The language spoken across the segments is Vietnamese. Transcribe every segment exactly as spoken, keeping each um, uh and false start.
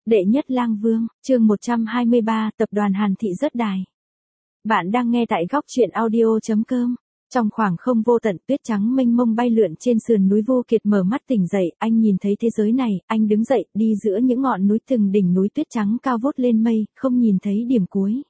Đệ nhất lang vương, chương một trăm hai mươi ba, tập đoàn Hàn Thị rớt đài. Bạn đang nghe tại góc truyện audio.com. Trong khoảng không vô tận, tuyết trắng mênh mông bay lượn trên sườn núi. Vô Kiệt mở mắt tỉnh dậy, anh nhìn thấy thế giới này, anh đứng dậy, đi giữa những ngọn núi, từng đỉnh núi tuyết trắng cao vút lên mây, không nhìn thấy điểm cuối.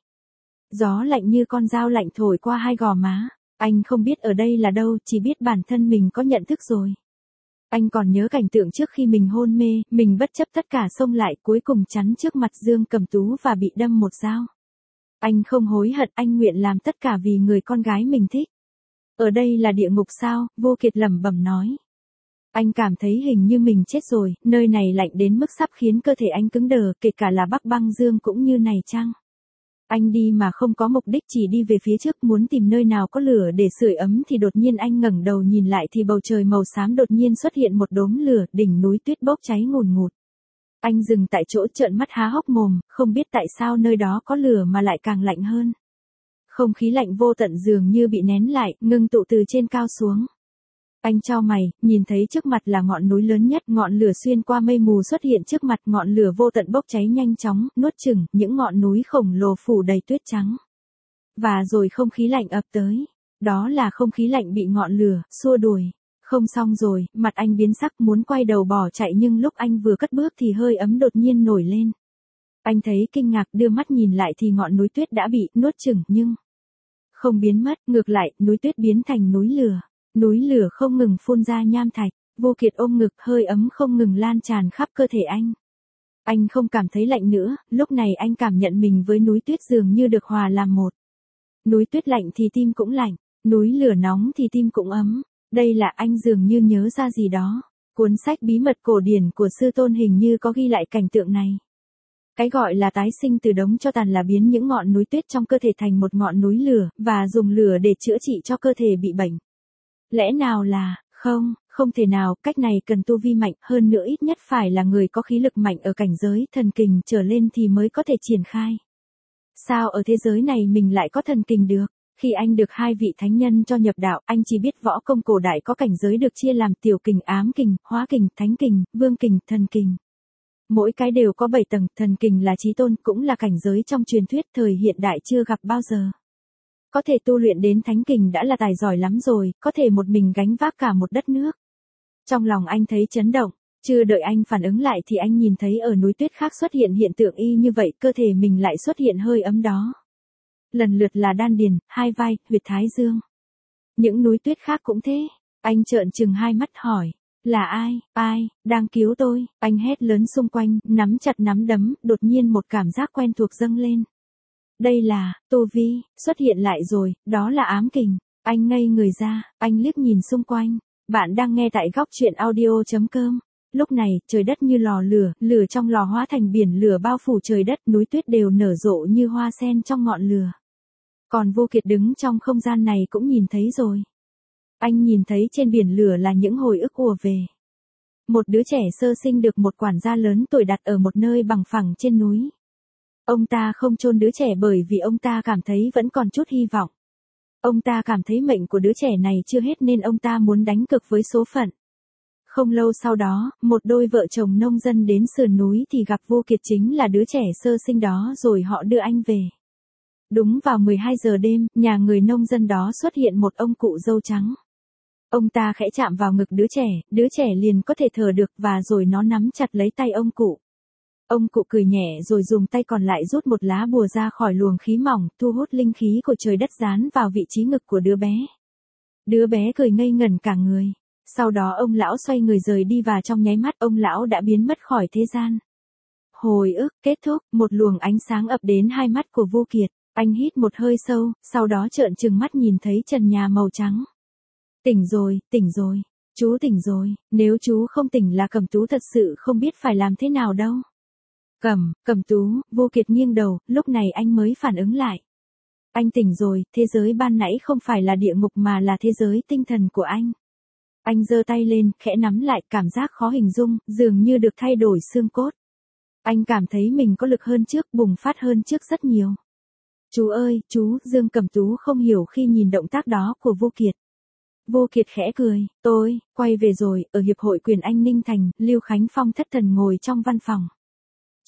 Gió lạnh như con dao lạnh thổi qua hai gò má. Anh không biết ở đây là đâu, chỉ biết bản thân mình có nhận thức rồi. Anh còn nhớ cảnh tượng trước khi mình hôn mê, mình bất chấp tất cả xông lại, cuối cùng chắn trước mặt Dương Cẩm Tú và bị đâm một dao. Anh không hối hận, anh nguyện làm tất cả vì người con gái mình thích. Ở đây là địa ngục sao? Vô Kiệt lẩm bẩm nói. Anh cảm thấy hình như mình chết rồi, nơi này lạnh đến mức sắp khiến cơ thể anh cứng đờ, kể cả là Bắc Băng Dương cũng như này chăng? Anh đi mà không có mục đích, chỉ đi về phía trước, muốn tìm nơi nào có lửa để sưởi ấm thì đột nhiên anh ngẩng đầu nhìn lại thì bầu trời màu xám đột nhiên xuất hiện một đốm lửa, đỉnh núi tuyết bốc cháy ngùn ngụt. Anh dừng tại chỗ trợn mắt há hốc mồm, không biết tại sao nơi đó có lửa mà lại càng lạnh hơn. Không khí lạnh vô tận dường như bị nén lại, ngưng tụ từ trên cao xuống. Anh chau mày, nhìn thấy trước mặt là ngọn núi lớn nhất, ngọn lửa xuyên qua mây mù xuất hiện trước mặt, ngọn lửa vô tận bốc cháy nhanh chóng, nuốt chửng, những ngọn núi khổng lồ phủ đầy tuyết trắng. Và rồi không khí lạnh ập tới. Đó là không khí lạnh bị ngọn lửa xua đuổi. Không xong rồi, mặt anh biến sắc muốn quay đầu bỏ chạy, nhưng lúc anh vừa cất bước thì hơi ấm đột nhiên nổi lên. Anh thấy kinh ngạc, đưa mắt nhìn lại thì ngọn núi tuyết đã bị nuốt chửng nhưng không biến mất, ngược lại, núi tuyết biến thành núi lửa. Núi lửa không ngừng phun ra nham thạch. Vô Kiệt ôm ngực, hơi ấm không ngừng lan tràn khắp cơ thể anh. Anh không cảm thấy lạnh nữa, lúc này anh cảm nhận mình với núi tuyết dường như được hòa làm một. Núi tuyết lạnh thì tim cũng lạnh, núi lửa nóng thì tim cũng ấm. Đây là anh dường như nhớ ra gì đó. Cuốn sách bí mật cổ điển của sư tôn hình như có ghi lại cảnh tượng này. Cái gọi là tái sinh từ đống cho tàn là biến những ngọn núi tuyết trong cơ thể thành một ngọn núi lửa, và dùng lửa để chữa trị cho cơ thể bị bệnh. Lẽ nào là, không, không thể nào, cách này cần tu vi mạnh, hơn nữa ít nhất phải là người có khí lực mạnh ở cảnh giới thần kình trở lên thì mới có thể triển khai. Sao ở thế giới này mình lại có thần kình được? Khi anh được hai vị thánh nhân cho nhập đạo, anh chỉ biết võ công cổ đại có cảnh giới được chia làm tiểu kình, ám kình, hóa kình, thánh kình, vương kình, thần kình. Mỗi cái đều có bảy tầng, thần kình là chí tôn, cũng là cảnh giới trong truyền thuyết thời hiện đại chưa gặp bao giờ. Có thể tu luyện đến thánh kình đã là tài giỏi lắm rồi, có thể một mình gánh vác cả một đất nước. Trong lòng anh thấy chấn động, chưa đợi anh phản ứng lại thì anh nhìn thấy ở núi tuyết khác xuất hiện hiện tượng y như vậy, cơ thể mình lại xuất hiện hơi ấm đó. Lần lượt là đan điền, hai vai, huyệt thái dương. Những núi tuyết khác cũng thế. Anh trợn trừng hai mắt hỏi, là ai, ai, đang cứu tôi? Anh hét lớn xung quanh, nắm chặt nắm đấm, đột nhiên một cảm giác quen thuộc dâng lên. Đây là, tu vi, xuất hiện lại rồi, đó là ám kình. Anh ngây người ra, anh liếc nhìn xung quanh. Bạn đang nghe tại góc truyện audio.com. Lúc này, trời đất như lò lửa, lửa trong lò hóa thành biển lửa bao phủ trời đất, núi tuyết đều nở rộ như hoa sen trong ngọn lửa. Còn Vô Kiệt đứng trong không gian này cũng nhìn thấy rồi. Anh nhìn thấy trên biển lửa là những hồi ức ùa về. Một đứa trẻ sơ sinh được một quản gia lớn tuổi đặt ở một nơi bằng phẳng trên núi. Ông ta không chôn đứa trẻ bởi vì ông ta cảm thấy vẫn còn chút hy vọng. Ông ta cảm thấy mệnh của đứa trẻ này chưa hết nên ông ta muốn đánh cược với số phận. Không lâu sau đó, một đôi vợ chồng nông dân đến sườn núi thì gặp Vô Kiệt, chính là đứa trẻ sơ sinh đó, rồi họ đưa anh về. Đúng vào mười hai giờ đêm, nhà người nông dân đó xuất hiện một ông cụ râu trắng. Ông ta khẽ chạm vào ngực đứa trẻ, đứa trẻ liền có thể thở được và rồi nó nắm chặt lấy tay ông cụ. Ông cụ cười nhẹ rồi dùng tay còn lại rút một lá bùa ra khỏi luồng khí mỏng, thu hút linh khí của trời đất dán vào vị trí ngực của đứa bé. Đứa bé cười ngây ngẩn cả người. Sau đó ông lão xoay người rời đi và trong nháy mắt ông lão đã biến mất khỏi thế gian. Hồi ức kết thúc, một luồng ánh sáng ập đến hai mắt của Vô Kiệt. Anh hít một hơi sâu, sau đó trợn trừng mắt nhìn thấy trần nhà màu trắng. Tỉnh rồi, tỉnh rồi, chú tỉnh rồi, nếu chú không tỉnh là Cẩm Tú thật sự không biết phải làm thế nào đâu. Cẩm, Cẩm Tú, Vô Kiệt nghiêng đầu, lúc này anh mới phản ứng lại. Anh tỉnh rồi, thế giới ban nãy không phải là địa ngục mà là thế giới tinh thần của anh. Anh giơ tay lên, khẽ nắm lại, cảm giác khó hình dung, dường như được thay đổi xương cốt. Anh cảm thấy mình có lực hơn trước, bùng phát hơn trước rất nhiều. Chú ơi, chú, Dương Cẩm Tú không hiểu khi nhìn động tác đó của Vô Kiệt. Vô Kiệt khẽ cười, tôi, quay về rồi, ở Hiệp hội Quyền Anh Ninh Thành, Lưu Khánh Phong thất thần ngồi trong văn phòng.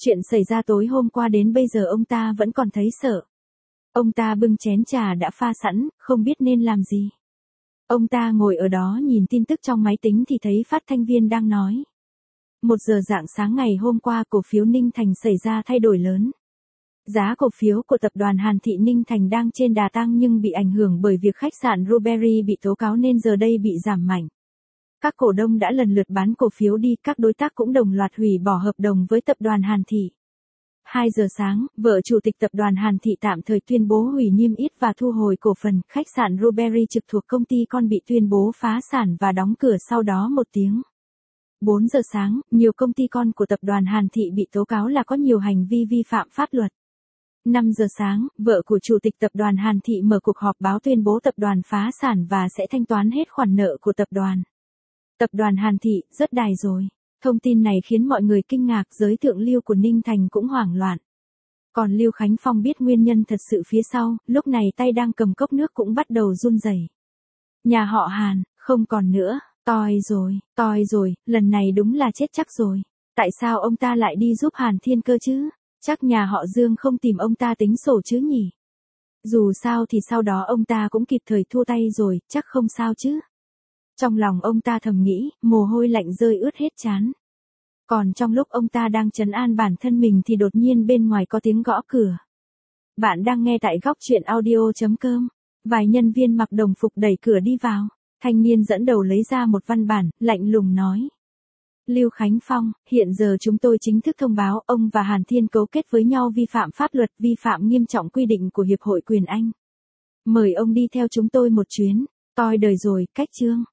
Chuyện xảy ra tối hôm qua đến bây giờ ông ta vẫn còn thấy sợ. Ông ta bưng chén trà đã pha sẵn, không biết nên làm gì. Ông ta ngồi ở đó nhìn tin tức trong máy tính thì thấy phát thanh viên đang nói. Một giờ rạng sáng ngày hôm qua cổ phiếu Ninh Thành xảy ra thay đổi lớn. Giá cổ phiếu của tập đoàn Hàn Thị Ninh Thành đang trên đà tăng nhưng bị ảnh hưởng bởi việc khách sạn Rubery bị tố cáo nên giờ đây bị giảm mạnh. Các cổ đông đã lần lượt bán cổ phiếu đi, các đối tác cũng đồng loạt hủy bỏ hợp đồng với tập đoàn Hàn Thị. hai giờ sáng, vợ chủ tịch tập đoàn Hàn Thị tạm thời tuyên bố hủy niêm yết và thu hồi cổ phần, khách sạn Rubery trực thuộc công ty con bị tuyên bố phá sản và đóng cửa sau đó một tiếng. bốn giờ sáng, nhiều công ty con của tập đoàn Hàn Thị bị tố cáo là có nhiều hành vi vi phạm pháp luật. năm giờ sáng, vợ của chủ tịch tập đoàn Hàn Thị mở cuộc họp báo tuyên bố tập đoàn phá sản và sẽ thanh toán hết khoản nợ của tập đoàn. Tập đoàn Hàn Thị, rớt đài rồi. Thông tin này khiến mọi người kinh ngạc, giới thượng lưu của Ninh Thành cũng hoảng loạn. Còn Lưu Khánh Phong biết nguyên nhân thật sự phía sau, lúc này tay đang cầm cốc nước cũng bắt đầu run rẩy. Nhà họ Hàn, không còn nữa, toi rồi, toi rồi, lần này đúng là chết chắc rồi. Tại sao ông ta lại đi giúp Hàn Thiên Cơ chứ? Chắc nhà họ Dương không tìm ông ta tính sổ chứ nhỉ? Dù sao thì sau đó ông ta cũng kịp thời thua tay rồi, chắc không sao chứ? Trong lòng ông ta thầm nghĩ, mồ hôi lạnh rơi ướt hết trán. Còn trong lúc ông ta đang trấn an bản thân mình thì đột nhiên bên ngoài có tiếng gõ cửa. Bạn đang nghe tại góc truyện audio chấm com. Vài nhân viên mặc đồng phục đẩy cửa đi vào. Thanh niên dẫn đầu lấy ra một văn bản, lạnh lùng nói. Lưu Khánh Phong, hiện giờ chúng tôi chính thức thông báo ông và Hàn Thiên cấu kết với nhau vi phạm pháp luật, vi phạm nghiêm trọng quy định của Hiệp hội Quyền Anh. Mời ông đi theo chúng tôi một chuyến. Toi đời rồi, cách chương.